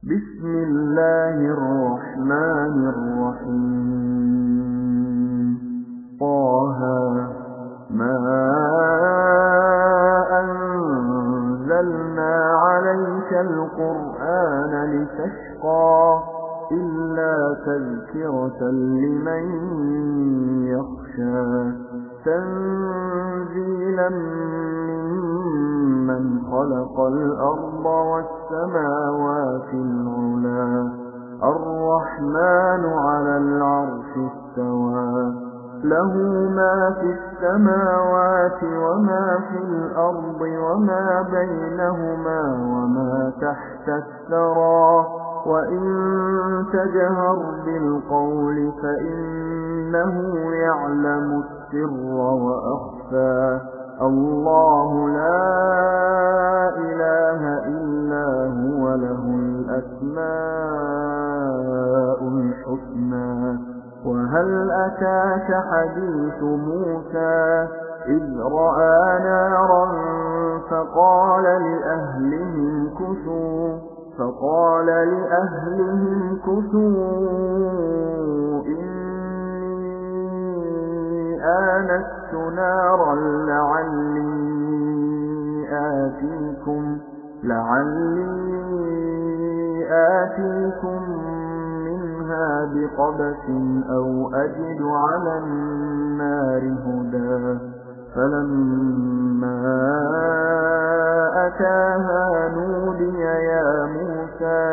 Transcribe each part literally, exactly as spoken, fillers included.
بسم الله الرحمن الرحيم طه ما أنزلنا عليك القرآن لتشقى إلا تذكرة لمن يخشى تنزيلا ممن خلق الأرض والسماوات العلى الرحمن على العرش استوى له ما في السماوات وما في الأرض وما بينهما وما تحت الثرى وإن تجهر بالقول فإنه يعلم السر وأخفى الله لا إله إلا هو له الأسماء الحسنى وهل أتاك حديث موسى إذ رأى نارا فقال لأهلهم كثوا فقال لأهلهم كثوا إني آنست نارا لعلي آتيكم لعلي آتيكم منها بقبس أو أجد على النار هدى فلما أتاها نودي يا موسى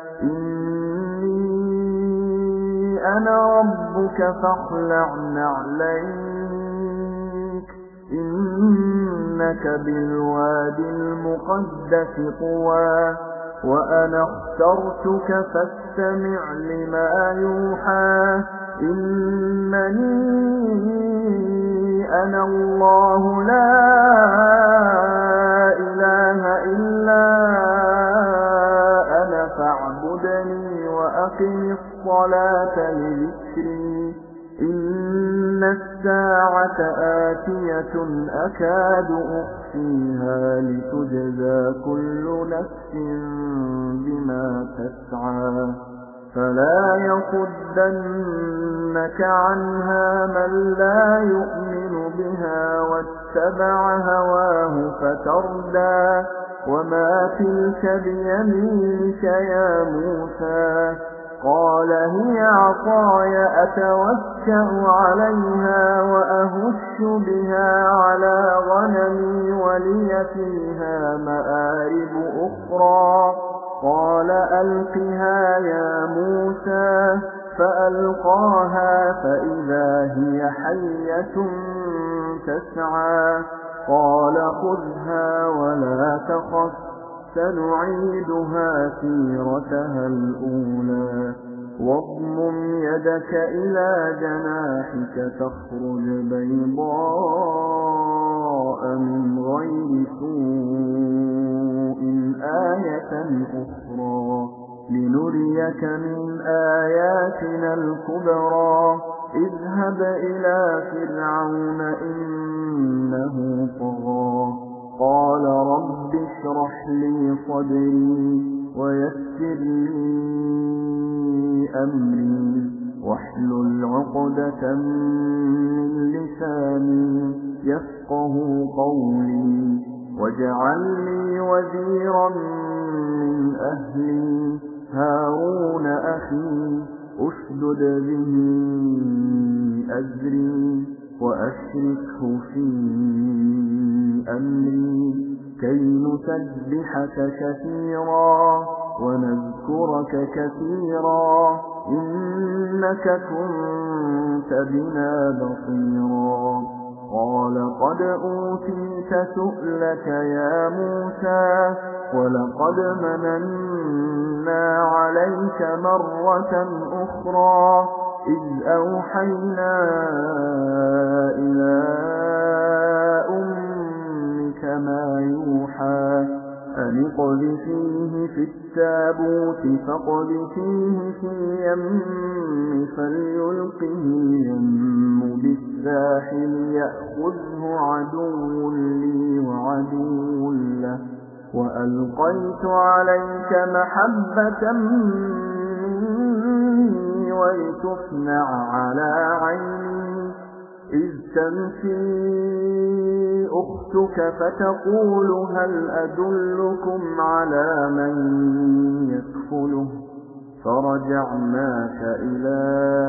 إني أنا ربك فاخلع نعليك إنك بالوادي المقدس طوى وأنا اخترتك فاستمع لما يوحى إنني أنا الله لا إله إلا أنا فاعبدني وأقم الصلاة لذكري إن الساعة آتية أكاد أخفيها لتجزى كل نفس بما تسعى فلا يصدنك عنها من لا يؤمن بها واتبع هواه فتردى وما تلك بيمينك يا موسى قال هي عصاي أتوكأ عليها وأهش بها على غنمي ولي فيها مآرب أخرى قال ألقها يا موسى فألقاها فإذا هي حية تسعى قال خذها ولا تخف سنعيدها سيرتها الأولى واضمم يدك إلى جناحك تخرج بيضاء من غير سوء آية أخرى لنريك من آياتنا الكبرى اذهب إلى فرعون إنه طغى قال رب اشرح لي صدري ويسر لي أمري واحلل عقدة من لساني يفقه قولي واجعل لي وزيرا من أهلي هارون أخي أشدد به أزري وأشركه في أمري كي نسبحك كثيرا ونذكرك كثيرا إنك كنت بنا بصيرا قال قد أوتيت سؤلك يا موسى ولقد مننا عليك مرة أخرى إذ أوحينا إلى أمك ما يوحى أن اقذفيه في التابوت فاقذفيه في اليم فليلقه اليم بالساحل يأخذه عدو لي وعدو له وألقيت عليك محبة مني ولتصنع على عيني إذ تمشي أختك فتقول هل أدلكم على من يكفله فرجعناك إلى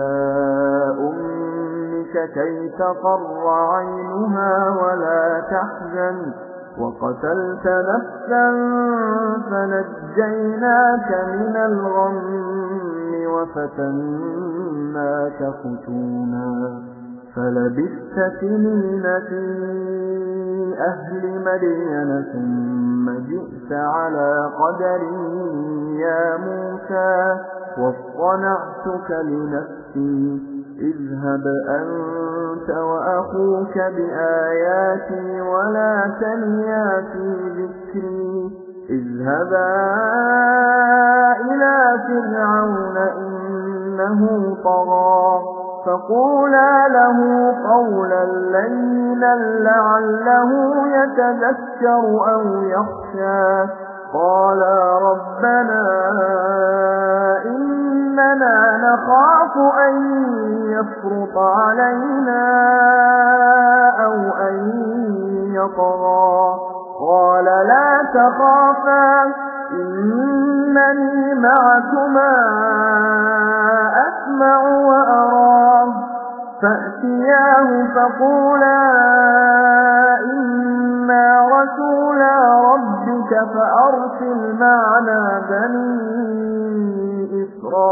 أمك كي تقر عينها ولا تحزن وقتلت نفسا فنجيناك من الغم وفتناك فتونا فلبثت سنين في أهل مدين ثم جئت على قدر يا موسى واصطنعتك لنفسي اذهب أنت وأخوك بآياتي ولا تنيا في ذكري اذهبا إلى فرعون إنه طغى فقولا له قولا لينا لعله يتذكر أو يخشى قالا ربنا إننا نخاف أن يفرط علينا أو أن يطغى قال لا تخافا إنني معكما أسمع وأرى فأتياه فقولا إنا رسولا ربك فأرسل معنا بني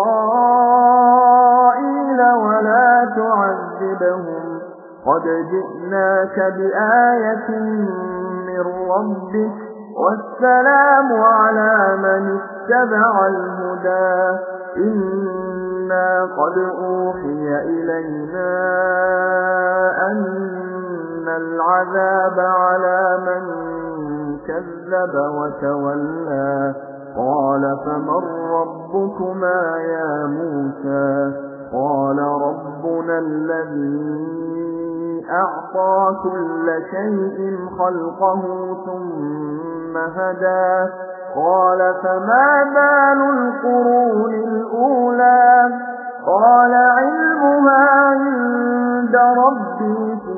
إسرائيل ولا تعذبهم قد جئناك بآية من ربك والسلام على من اتبع الهدى إنا قد أوحي إلينا أن العذاب على من كذب وتولى قال فمن ربكما يا موسى قال ربنا الذي أعطى كل شيء خلقه ثم هدى قال فما بال القرون الأولى قال علمها عند ربي في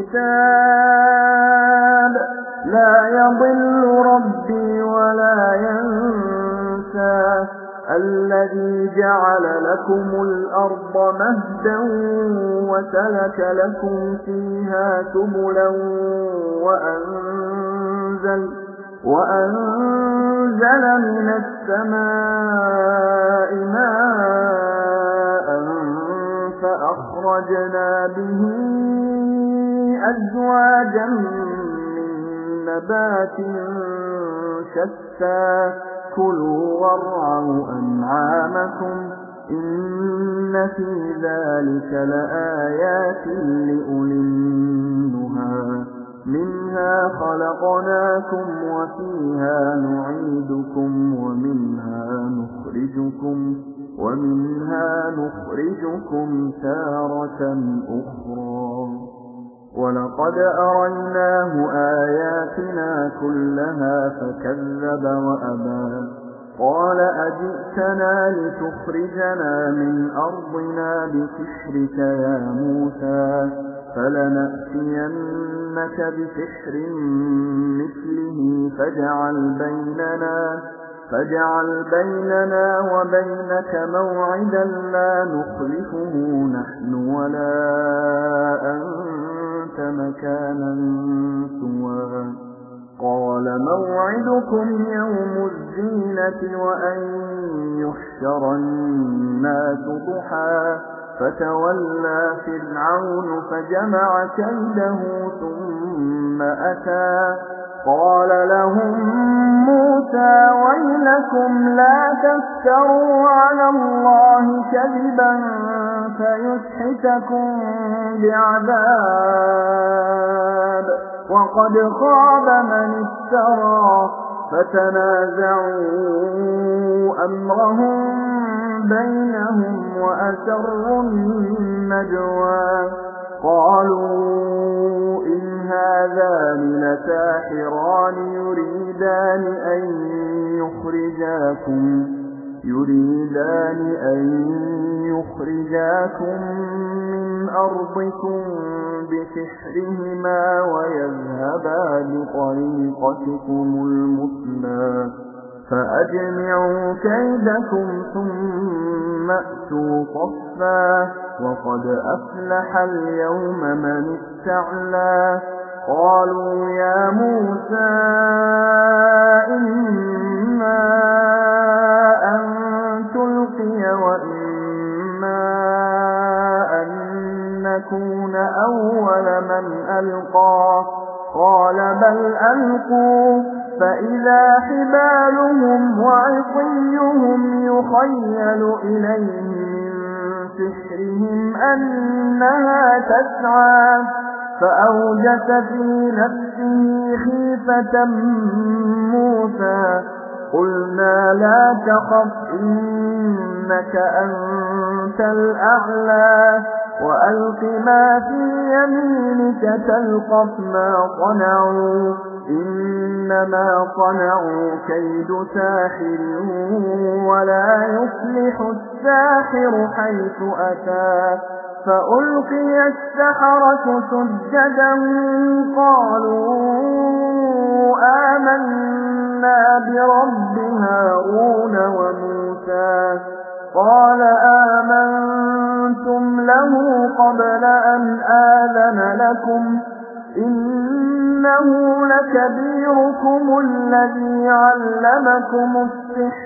كتاب لا يضل ربي ولا ينسى الذي جعل لكم الأرض مهدا وسلك لكم فيها سبلا وأنزل, وأنزل من السماء ماء فأخرجنا به أزواجا من نبات شتى كلوا وارعوا أنعامكم إن في ذلك لآيات لأولي النهى منها خلقناكم وفيها نعيدكم ومنها نخرجكم ومنها نخرجكم تارة أخرى ولقد أريناه آياتنا كلها فكذب وأبى قال أجئتنا لتخرجنا من أرضنا بسحرك يا موسى فلنأتينك بسحر مثله فاجعل بيننا فاجعل بيننا وبينك موعدا لا نخلفه نحن ولا أنت مكانا سوى قال موعدكم يوم الزينة وأن يحشر الناس ضحى فتولى فرعون فجمع كيده ثم أتى قال لهم موسى ويلكم لا تفتروا على الله كذبا فيسحتكم بعذاب وقد خاب من افترى فتنازعوا أمرهم بينهم وأسروا النجوى قالوا إن هذان لساحران يريدان أن يخرجاكم يريدان أن يخرجاكم من أرضكم بسحرهما ويذهبا بطريقتكم المثلى فأجمعوا كيدكم ثم أتوا صفا وقد أفلح اليوم من استعلى قالوا يا موسى إما أن تلقي وإما أن نكون أول من ألقى قال بل ألقوا فإذا حبالهم وعصيهم يخيل إليه من سحرهم أنها تسعى فأوجس في نفسه خيفة موسى قلنا لا تخف إنك أنت الأعلى وألق ما في يمينك تلقف ما صنعوا إنما صنعوا كيد ساحر ولا يفلح الساحر حيث أتى فألقي السحرة سجدا قالوا آمنا برب هارون وموسى قال آمنتم له قبل أن آذن لكم إنه لكبيركم الذي علمكم السحر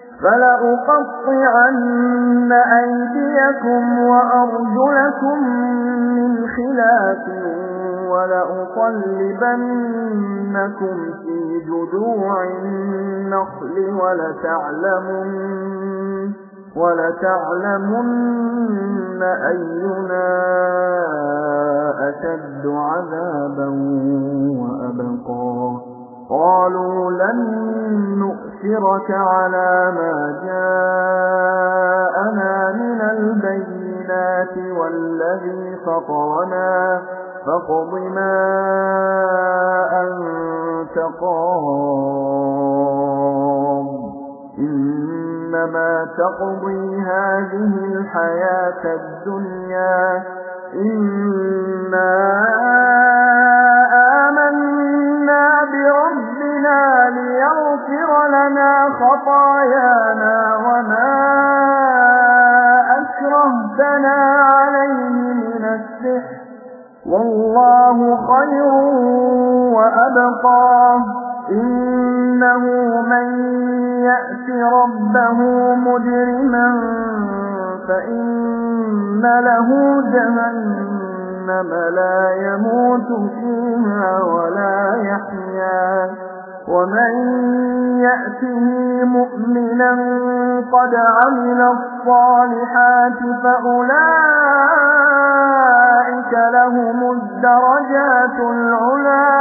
فلأقطعن أيديكم وأرجلكم من خلاف ولأصلبنكم في جذوع النخل ولتعلمن ولتعلمن أينا أشد عذابا وأبقى قالوا لن نؤثرك على ما جاءنا من البينات والذي فطرنا فاقض ما أنت قاض إنما تقضي هذه الحياة الدنيا إنا آمنا بربنا ليغفر لنا خطايانا وما أكرهتنا عليه من السحر والله خير وأبقى إنه من يأت ربه مجرما فإن له جهنم لا يموت فيها ولا يحيا ومن يأته مؤمنا قد عمل الصالحات فأولئك لهم الدرجات العلى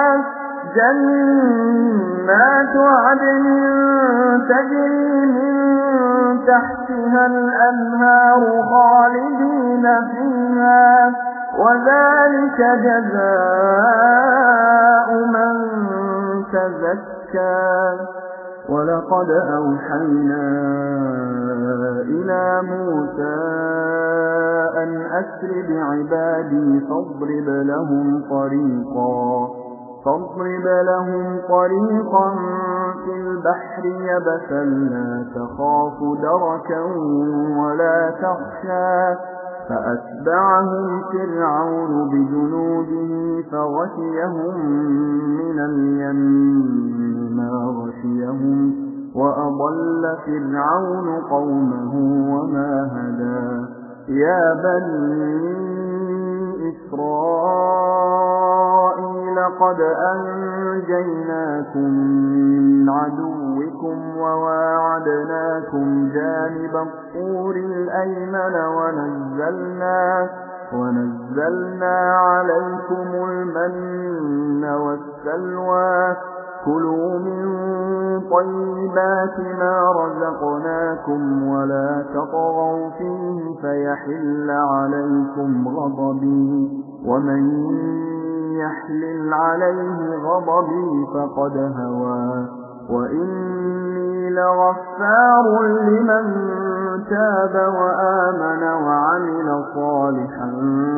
جنات عدن تجري من تحتها الأنهار خالدين فيها وذلك جزاء من تزكى ولقد أوحينا إلى موسى أن أسر بعبادي فاضرب لهم طريقا فاضرب لهم طريقا في البحر يبسا لا تخاف دركا ولا تخشى فأتبعهم فرعون بجنوده فغشيهم من اليم ما غشيهم وأضل فرعون قومه وما هدى يا بني إسرائيل قد أنجيناكم من عدوكم وواعدناكم جانب الطور الأيمن ونزلنا ونزلنا عليكم المن والسلوى كلوا من طيبات ما رزقناكم ولا تطغوا فيه فيحل عليكم غضبي ومن يحلل عليه غضبي فقد هوى وإني لغفار لمن تاب وآمن وعمل صالحا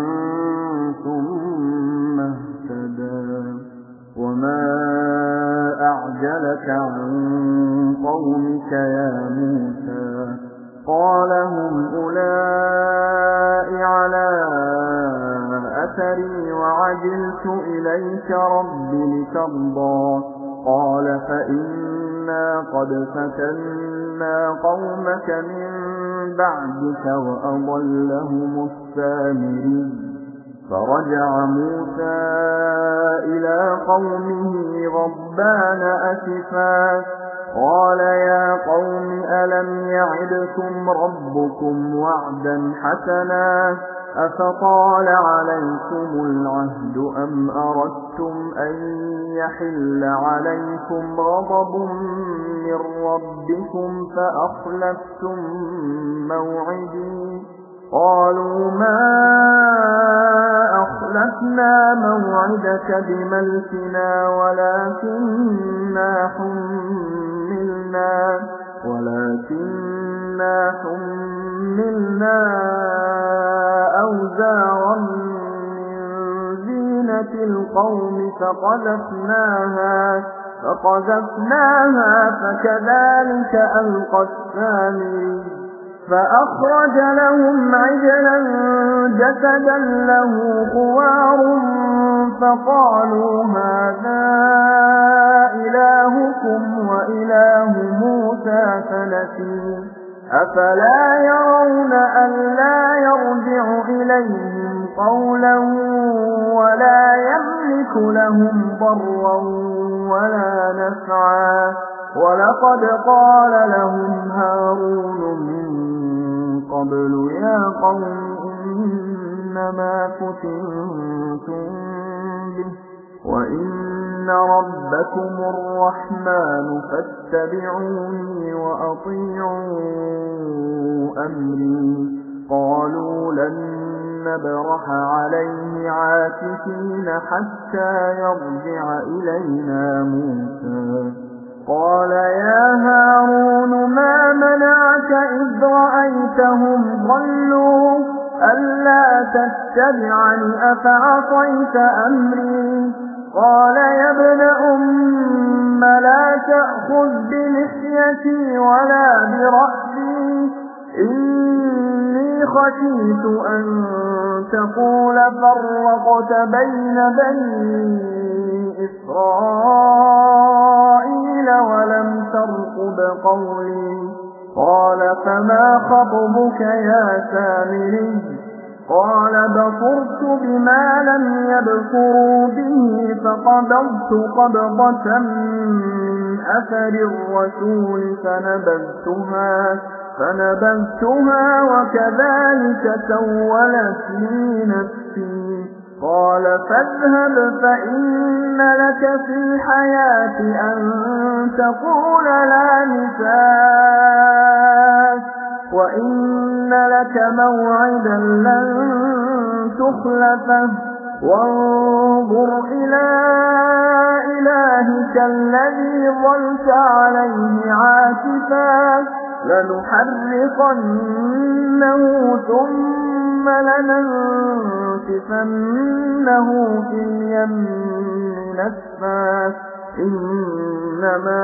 ثم اهتدى وما أعجلك عن قومك يا موسى قال هم أولئك على أثري وعجلت إليك رب لترضى قال فإنا قد فتنا قومك من بعدك وأضلهم السامري فرجع موسى إلى قومه غضبان أسفا قال يا قوم ألم يعدكم ربكم وعدا حسنا أفطال عليكم العهد أم أردتم أن يحل عليكم غضب من ربكم فأخلفتم موعدي قالوا ما أخلفنا موعدك بملكنا ولكننا حملنا ولكننا حملنا أوزارا من زينة القوم فقذفناها فقذفناها فكذلك ألقى السامري فأخرج لهم عجلا جسدا له خوار فقالوا هذا إلهكم وإله موسى فنسي أفلا يرون ألا يرجع إليهم قولا ولا يملك لهم ضرا ولا نفعا ولقد قال لهم هارون من قبل يا قوم إنما فتنتم به وإن ربكم الرحمن فاتبعوني وأطيعوا أمري قالوا لن نبرح عليه عاكفين حتى يرجع إلينا موسى قال يا هارون ما منعك إذ رأيتهم ضلوا ألا تتبعني أفعصيت أمري قال يا ابن أم لا تأخذ بلحيتي ولا برأسي إني خشيت أن تقول فرقت بين بني إسرائيل ولم ترقب قولي قال فما خطبك يا سامري قال بصرت بما لم يبصروا به فقبضت قبضة من أثر الرسول فنبذتها فنبذتها وكذلك سولت لي نفسي قال فاذهب فإن لك في الحياة أن تقول لا مساس وإن لك موعدا لن تخلفه وانظر إلى إلهك الذي ظلت عليه عاكفا لنحرقنه ثم لننسفنه في اليم نسفا إنما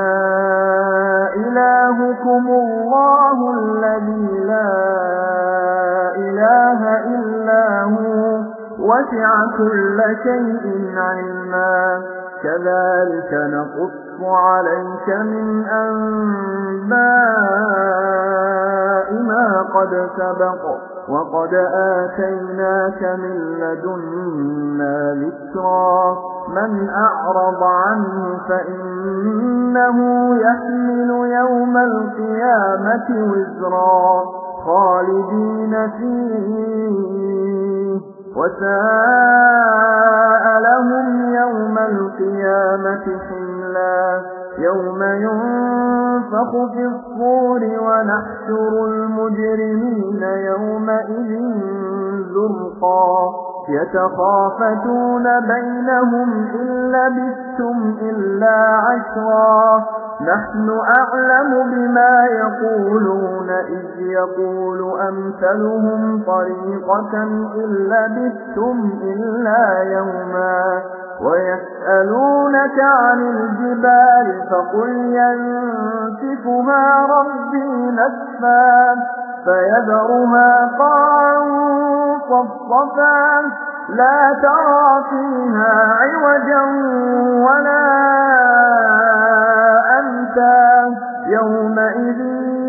إلهكم الله الذي لا إله إلا هو وسع كل شيء علما كذلك نقص عليك من أنباء ما قد سبق وقد آتيناك من لدنا ذكرا من أعرض عنه فإنه يحمل يوم القيامة وزرا خالدين فيه وساء لهم يوم القيامة حملا يوم ينفخ في الصور ونحشر المجرمين يومئذ زرقا يتخافتون بينهم إن لبثتم إلا عشرا نحن أعلم بما يقولون إذ يقول أمثلهم طريقة إن لبثتم إلا يوما ويسألونك عن الجبال فقل ينسفها ربي نسفا فيذرها قاعا صفصفا لا ترى فيها عوجا ولا أمتا يومئذ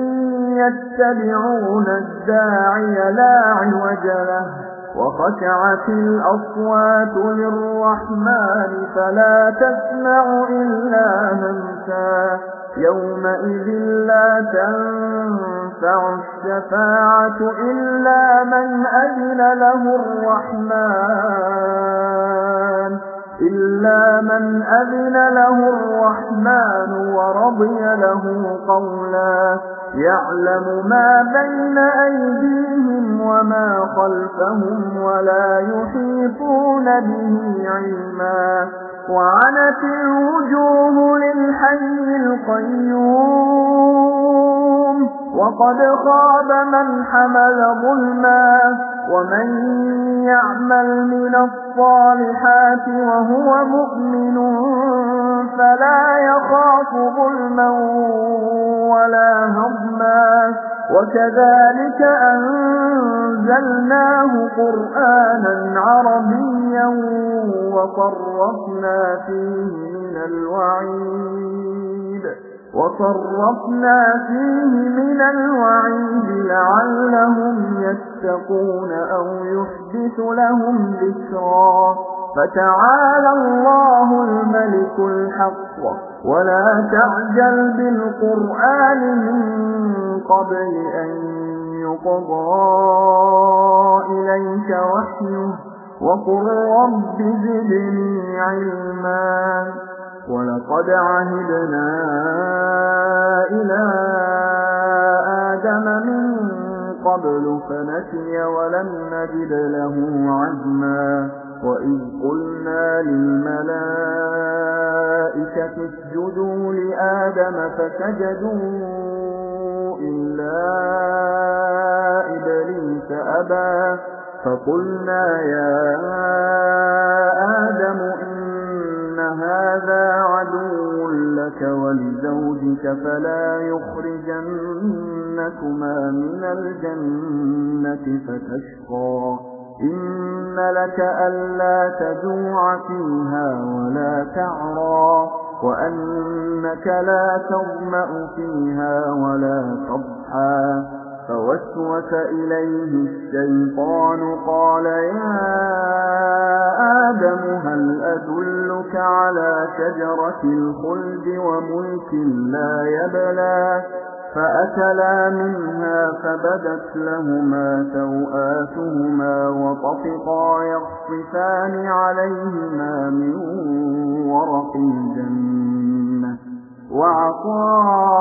يتبعون الداعي لا عوج له وخشعت الأصوات للرحمن فلا تسمع إلا همسا يومئذ لا تنفع الشفاعة إلا من أذن له الرحمن إلا من أذن له الرحمن ورضي له قولا يعلم ما بين أيديهم وما خلفهم ولا يحيطون به علما وعنت الوجوه للحي القيوم وقد خاب من حمل ظلما ومن يعمل من الصالحات وهو مؤمن فلا يخاف ظلما ولا هضما وكذلك أنزلناه قرآنا عربيا وصرفنا فيه من الوعيد وصرفنا فيه من الوعيد لعلهم يتقون أو يحدث لهم ذكرا فتعالى الله الملك الحق ولا تعجل بالقرآن من قبل أن يقضى إليك وحيه وقل رب زدني علما ولقد عهدنا إلى آدم من قبل فنسي ولم نجد له عزما وإذ قلنا للملائكة اسجدوا لآدم فسجدوا إلا إبليس أبى فقلنا يا آدم إن هذا عدو لك ولزوجك فلا يخرجنكما من الجنة فتشقى إن لك ألا تجوع فيها ولا تعرى وأنك لا تظمأ فيها ولا تضحى فوسوس إليه الشيطان قال يا آدم هل أدلك على شجرة الخلد وملك لا يبلى فأكلا منها فبدت لهما سوآتهما وطفقا يخصفان عليهما من ورق الجنة وعصى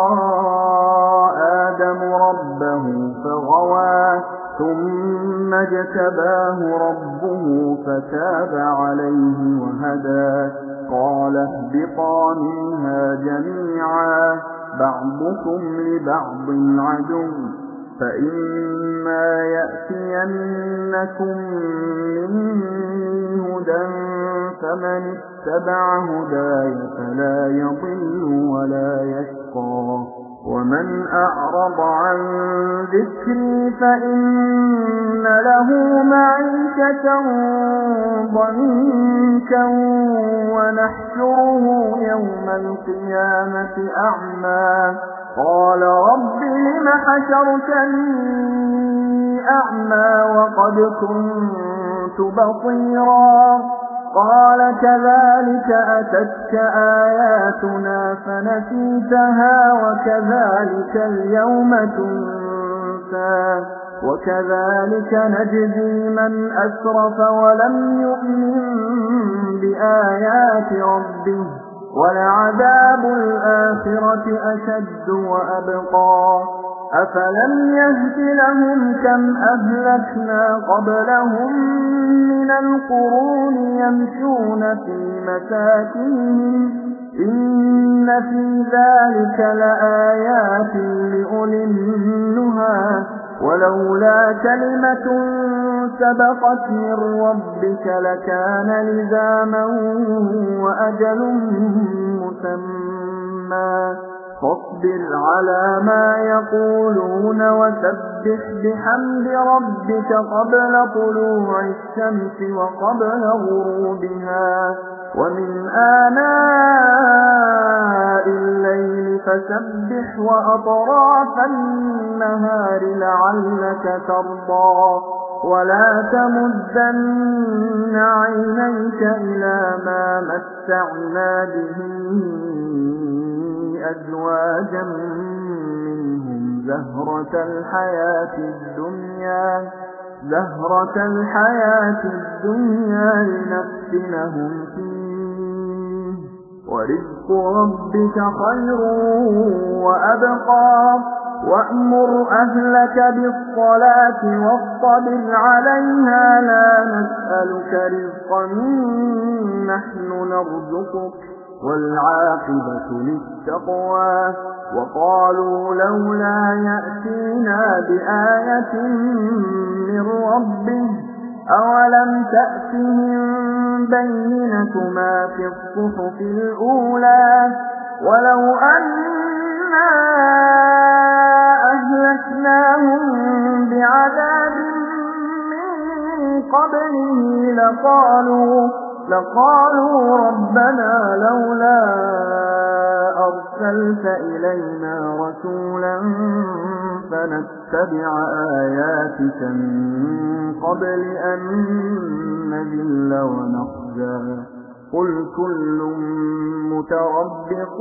آدم ربه فغوى ثم اجتباه ربه فتاب عليه وهدى قال اهبطا منها جميعا بعضكم لبعض عدو فإما يأتينكم مني هدى فمن اتبع هداي فلا يضل ولا يشقى ومن أعرض عن ذكري فإن له معيشة ضنكا ونحشره يوم القيامة أعمى قال رب لم حشرتني أعمى وقد كنت بصيرا قال كذلك أتتك آياتنا فنسيتها وكذلك اليوم تنسى وكذلك نجزي من أسرف ولم يؤمن بآيات ربه ولعذاب الآخرة أشد وأبقى أفلم يهد لهم كم أهلكنا قبلهم من القرون يمشون في مساكنهم إن في ذلك لآيات لأولي النهى ولولا كلمة سبقت من ربك لكان لزاما وأجل مسمى فاصبر على ما يقولون وسبح بحمد ربك قبل طلوع الشمس وقبل غروبها ومن آناء الليل فسبح وأطراف النهار لعلك ترضى ولا تمدن عينيك إلى ما متعنا به أزواجا منهم زهرة الحياة الدنيا زهرة الحياة الدنيا لنفتنهم فيه ورزق ربك خير وأبقى وأمر أهلك بالصلاة واصطبر عليها لا نسألك رزقا نحن نرزقك والعاقبة للتقوى وقالوا لولا يأتينا بآية من ربه أولم تأتهم بينة ما في الصحف الأولى ولو أنا أهلكناهم بعذاب من قبله لقالوا لقالوا ربنا لولا أرسلت إلينا رسولا فنتبع آياتك من قبل أن نذل ونخزى قل كل متربص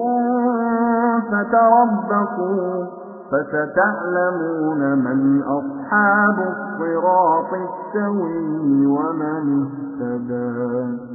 فتربصوا فستعلمون من أصحاب الصراط السوي ومن اهتدى